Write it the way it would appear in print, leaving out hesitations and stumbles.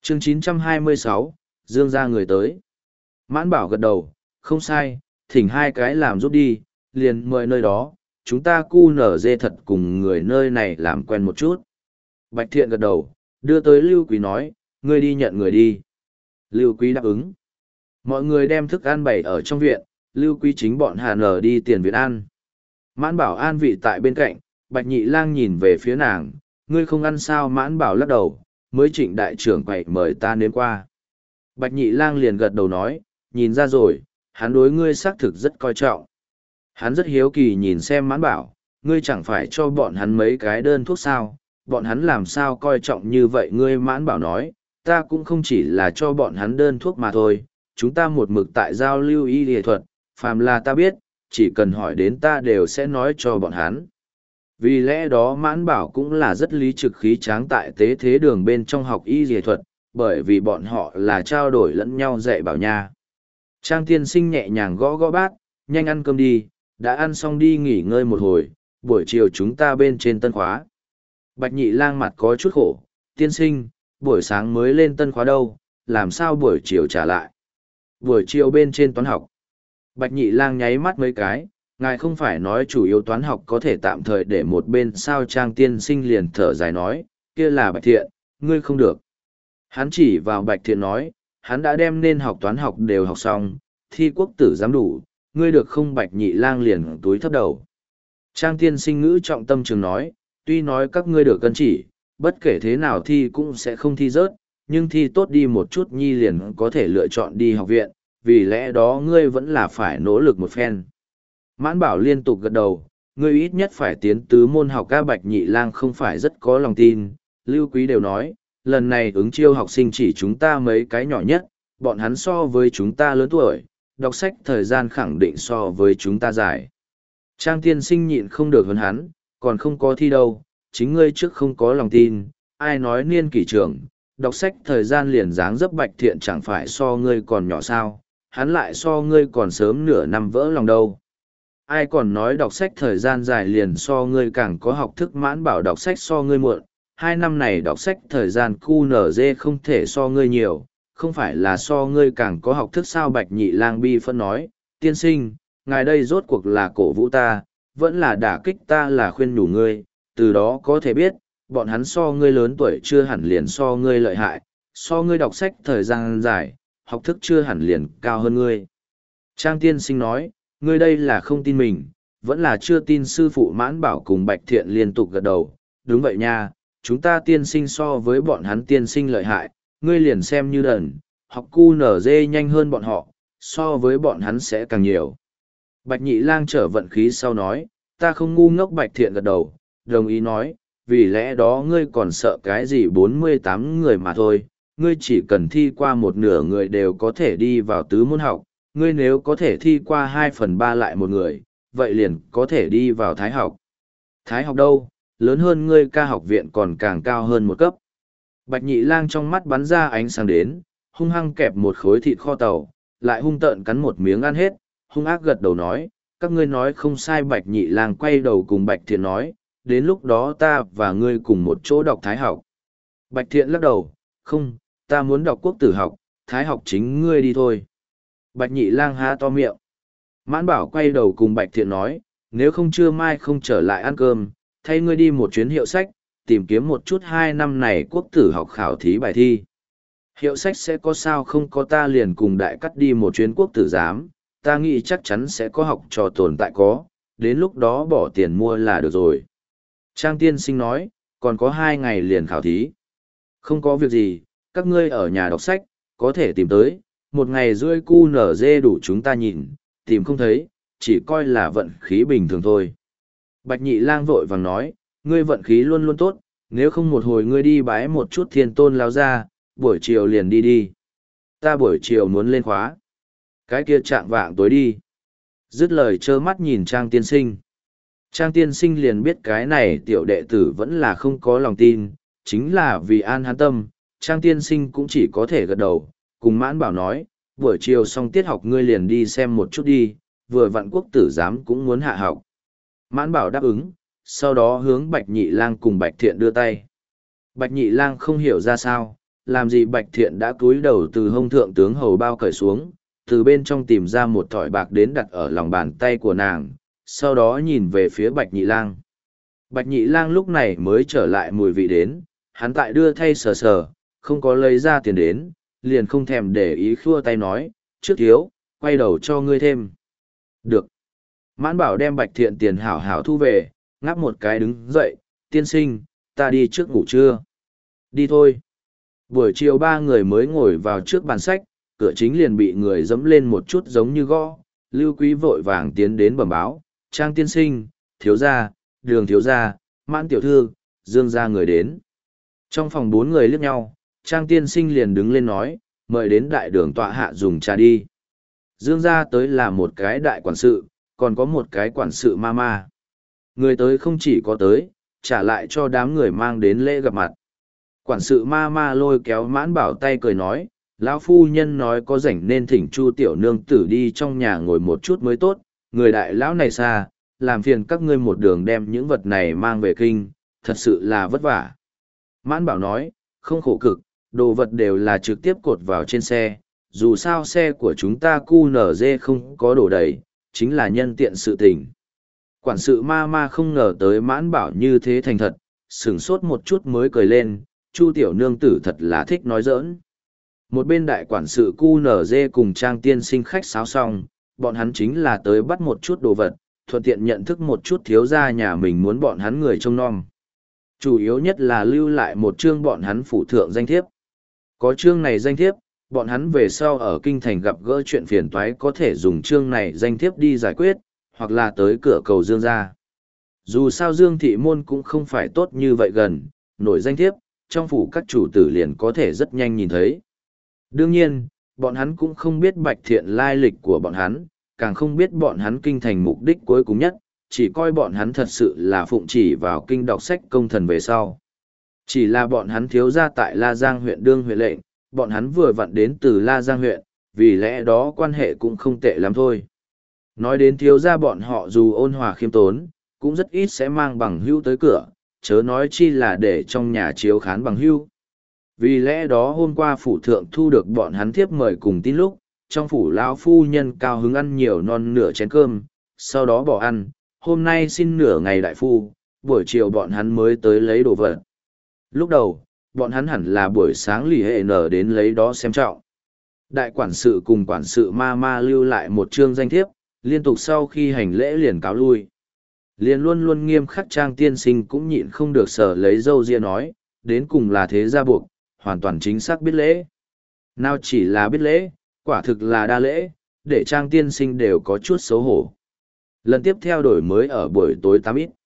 Chương 926, Dương ra người tới. Mãn Bảo gật đầu, không sai, thỉnh hai cái làm giúp đi, liền mời nơi đó, chúng ta cu nở dê thật cùng người nơi này làm quen một chút. Bạch Thiện gật đầu, đưa tới Lưu Quý nói, ngươi đi nhận người đi. Lưu Quý đáp ứng. Mọi người đem thức ăn bày ở trong viện, Lưu Quý chính bọn Hà Nở đi tiền viện ăn. Mãn Bảo an vị tại bên cạnh, Bạch Nhị Lang nhìn về phía nàng, ngươi không ăn sao? Mãn Bảo lắc đầu, mới Trịnh đại trưởng quậy mời ta nếm qua. Bạch Nhị Lang liền gật đầu nói, nhìn ra rồi, hắn đối ngươi xác thực rất coi trọng. Hắn rất hiếu kỳ nhìn xem Mãn Bảo, ngươi chẳng phải cho bọn hắn mấy cái đơn thuốc sao, bọn hắn làm sao coi trọng như vậy? Ngươi Mãn Bảo nói, ta cũng không chỉ là cho bọn hắn đơn thuốc mà thôi, chúng ta một mực tại giao lưu y y thuật, phàm là ta biết, chỉ cần hỏi đến ta đều sẽ nói cho bọn hắn. Vì lẽ đó Mãn Bảo cũng là rất lý trực khí tráng tại tế thế đường bên trong học y y thuật, bởi vì bọn họ là trao đổi lẫn nhau dạy bảo nha. Trang tiên sinh nhẹ nhàng gõ gõ bát, nhanh ăn cơm đi, đã ăn xong đi nghỉ ngơi một hồi, buổi chiều chúng ta bên trên tân khóa. Bạch Nhị Lang mặt có chút khổ, tiên sinh, buổi sáng mới lên tân khóa đâu, làm sao buổi chiều trả lại. Buổi chiều bên trên toán học. Bạch Nhị Lang nháy mắt mấy cái, ngài không phải nói chủ yếu toán học có thể tạm thời để một bên sao? Trang tiên sinh liền thở dài nói, kia là Bạch Thiện, ngươi không được. Hắn chỉ vào Bạch Thiện nói, hắn đã đem nên học toán học đều học xong, thi quốc tử giám đủ, ngươi được không? Bạch Nhị Lang liền túi thấp đầu. Trang tiên sinh ngữ trọng tâm trường nói, tuy nói các ngươi được cân chỉ, bất kể thế nào thi cũng sẽ không thi rớt, nhưng thi tốt đi một chút nhi liền có thể lựa chọn đi học viện, vì lẽ đó ngươi vẫn là phải nỗ lực một phen. Mãn Bảo liên tục gật đầu, ngươi ít nhất phải tiến tứ môn học. Các Bạch Nhị Lang không phải rất có lòng tin, Lưu Quý đều nói, lần này ứng chiêu học sinh chỉ chúng ta mấy cái nhỏ nhất, bọn hắn so với chúng ta lớn tuổi, đọc sách thời gian khẳng định so với chúng ta dài. Trang tiên sinh nhịn không được hơn hắn, còn không có thi đâu, chính ngươi trước không có lòng tin, ai nói niên kỷ trưởng, đọc sách thời gian liền dáng dấp Bạch Thiện chẳng phải so ngươi còn nhỏ sao, hắn lại so ngươi còn sớm nửa năm vỡ lòng đâu. Ai còn nói đọc sách thời gian dài liền so ngươi càng có học thức? Mãn Bảo đọc sách so ngươi muộn, 2 năm này đọc sách thời gian QNZ không thể so ngươi nhiều, không phải là so ngươi càng có học thức sao? Bạch Nhị Lang bi phân nói, tiên sinh, ngài đây rốt cuộc là cổ vũ ta, vẫn là đả kích ta? Là khuyên nhủ ngươi, từ đó có thể biết, bọn hắn so ngươi lớn tuổi chưa hẳn liền so ngươi lợi hại, so ngươi đọc sách thời gian dài, học thức chưa hẳn liền cao hơn ngươi. Trang tiên sinh nói, ngươi đây là không tin mình, vẫn là chưa tin sư phụ? Mãn Bảo cùng Bạch Thiện liên tục gật đầu, đúng vậy nha, chúng ta tiên sinh so với bọn hắn tiên sinh lợi hại, ngươi liền xem như đần, học QNZ nhanh hơn bọn họ, so với bọn hắn sẽ càng nhiều. Bạch Nhị Lang trở vận khí sau nói, ta không ngu ngốc. Bạch Thiện gật đầu, đồng ý nói, vì lẽ đó ngươi còn sợ cái gì? 48 người mà thôi, ngươi chỉ cần thi qua một nửa người đều có thể đi vào tứ môn học, ngươi nếu có thể thi qua 2/3 lại một người, vậy liền có thể đi vào thái học. Thái học đâu, lớn hơn ngươi ca học viện còn càng cao hơn một cấp. Bạch Nhị Lang trong mắt bắn ra ánh sáng đến, hung hăng kẹp một khối thịt kho tàu, lại hung tợn cắn một miếng ăn hết, hung ác gật đầu nói, các ngươi nói không sai. Bạch Nhị Lang quay đầu cùng Bạch Thiện nói, đến lúc đó ta và ngươi cùng một chỗ đọc thái học. Bạch Thiện lắc đầu, không, ta muốn đọc quốc tử học, thái học chính ngươi đi thôi. Bạch Nhị Lang há to miệng. Mãn Bảo quay đầu cùng Bạch Thiện nói, nếu không trưa mai không trở lại ăn cơm, thay ngươi đi một chuyến hiệu sách, tìm kiếm một chút 2 năm này quốc tử học khảo thí bài thi. Hiệu sách sẽ có sao không có? Ta liền cùng đại cắt đi một chuyến quốc tử giám, ta nghĩ chắc chắn sẽ có học trò tồn tại có, đến lúc đó bỏ tiền mua là được rồi. Trang tiên sinh nói, còn có 2 ngày liền khảo thí. Không có việc gì, các ngươi ở nhà đọc sách, có thể tìm tới, 1 ngày rưỡi QNZ đủ chúng ta nhìn, tìm không thấy, chỉ coi là vận khí bình thường thôi. Bạch Nhị Lang vội vàng nói, ngươi vận khí luôn luôn tốt, nếu không một hồi ngươi đi bái một chút Thiên Tôn lão gia, buổi chiều liền đi đi. Ta buổi chiều muốn lên khóa. Cái kia chạng vạng tối đi. Dứt lời trơ mắt nhìn Trang tiên sinh. Trang tiên sinh liền biết cái này tiểu đệ tử vẫn là không có lòng tin, chính là vì an hắn tâm, Trang tiên sinh cũng chỉ có thể gật đầu, cùng Mãn Bảo nói, buổi chiều xong tiết học ngươi liền đi xem một chút đi, vừa vặn quốc tử giám cũng muốn hạ học. Mãn Bảo đáp ứng, sau đó hướng Bạch Nhị Lang cùng Bạch Thiện đưa tay. Bạch Nhị Lang không hiểu ra sao, làm gì Bạch Thiện đã cúi đầu từ hông thượng tướng hầu bao cởi xuống, từ bên trong tìm ra một thỏi bạc đến đặt ở lòng bàn tay của nàng, sau đó nhìn về phía Bạch Nhị Lang. Bạch Nhị Lang lúc này mới trở lại mùi vị đến, hắn tại đưa thay sờ sờ, không có lấy ra tiền đến, liền không thèm để ý khua tay nói, trước thiếu, quay đầu cho ngươi thêm. Được. Mãn Bảo đem Bạch Thiện tiền hảo hảo thu về, ngáp một cái đứng dậy, tiên sinh, ta đi trước ngủ trưa. Đi thôi. Buổi chiều ba người mới ngồi vào trước bàn sách, cửa chính liền bị người dẫm lên một chút giống như gõ. Lưu Quý vội vàng tiến đến bẩm báo, Trang tiên sinh, thiếu gia, Đường thiếu gia, Mãn tiểu thư, Dương gia người đến. Trong phòng bốn người liếc nhau, Trang tiên sinh liền đứng lên nói, mời đến đại đường tọa hạ dùng trà đi. Dương gia tới là một cái đại quản sự, còn có một cái quản sự ma ma. Người tới không chỉ có tới, trả lại cho đám người mang đến lễ gặp mặt. Quản sự ma ma lôi kéo Mãn Bảo tay cười nói, lão phu nhân nói có rảnh nên thỉnh Chu tiểu nương tử đi trong nhà ngồi một chút mới tốt, người đại lão này xa, làm phiền các ngươi một đường đem những vật này mang về kinh, thật sự là vất vả. Mãn Bảo nói, không khổ cực, đồ vật đều là trực tiếp cột vào trên xe, dù sao xe của chúng ta QNZ không có đổ đầy, chính là nhân tiện sự tình. Quản sự ma ma không ngờ tới Mãn Bảo như thế thành thật, sửng sốt một chút mới cười lên, Chu tiểu nương tử thật là thích nói giỡn. Một bên đại quản sự QNZ cùng Trang tiên sinh khách sáo xong, bọn hắn chính là tới bắt một chút đồ vật, thuận tiện nhận thức một chút thiếu gia nhà mình muốn bọn hắn người trông nom. Chủ yếu nhất là lưu lại một chương bọn hắn phủ thượng danh thiếp. Có chương này danh thiếp, bọn hắn về sau ở kinh thành gặp gỡ chuyện phiền toái có thể dùng chương này danh thiếp đi giải quyết, hoặc là tới cửa cầu Dương gia. Dù sao Dương thị môn cũng không phải tốt như vậy gần, nổi danh thiếp, trong phủ các chủ tử liền có thể rất nhanh nhìn thấy. Đương nhiên, bọn hắn cũng không biết Bạch Thiện lai lịch của bọn hắn, càng không biết bọn hắn kinh thành mục đích cuối cùng nhất, chỉ coi bọn hắn thật sự là phụng chỉ vào kinh đọc sách công thần về sau. Chỉ là bọn hắn thiếu gia tại La Giang huyện đương huyện lệnh, bọn hắn vừa vặn đến từ La Giang huyện, vì lẽ đó quan hệ cũng không tệ lắm thôi. Nói đến thiếu gia bọn họ dù ôn hòa khiêm tốn, cũng rất ít sẽ mang bằng hữu tới cửa, chớ nói chi là để trong nhà chiếu khán bằng hữu. Vì lẽ đó hôm qua phủ thượng thu được bọn hắn thiếp mời cùng tin lúc, trong phủ lão phu nhân cao hứng ăn nhiều non nửa chén cơm, sau đó bỏ ăn, hôm nay xin nửa ngày đại phu, buổi chiều bọn hắn mới tới lấy đồ vật. Lúc đầu, bọn hắn hẳn là buổi sáng lì hệ nở đến lấy đó xem trọng. Đại quản sự cùng quản sự ma ma lưu lại một chương danh thiếp, liên tục sau khi hành lễ liền cáo lui. Liền luôn luôn nghiêm khắc Trang tiên sinh cũng nhịn không được sở lấy dâu ria nói, đến cùng là thế gia buộc, hoàn toàn chính xác biết lễ. Nào chỉ là biết lễ, quả thực là đa lễ, để Trang tiên sinh đều có chút xấu hổ. Lần tiếp theo đổi mới ở buổi tối 8 ít.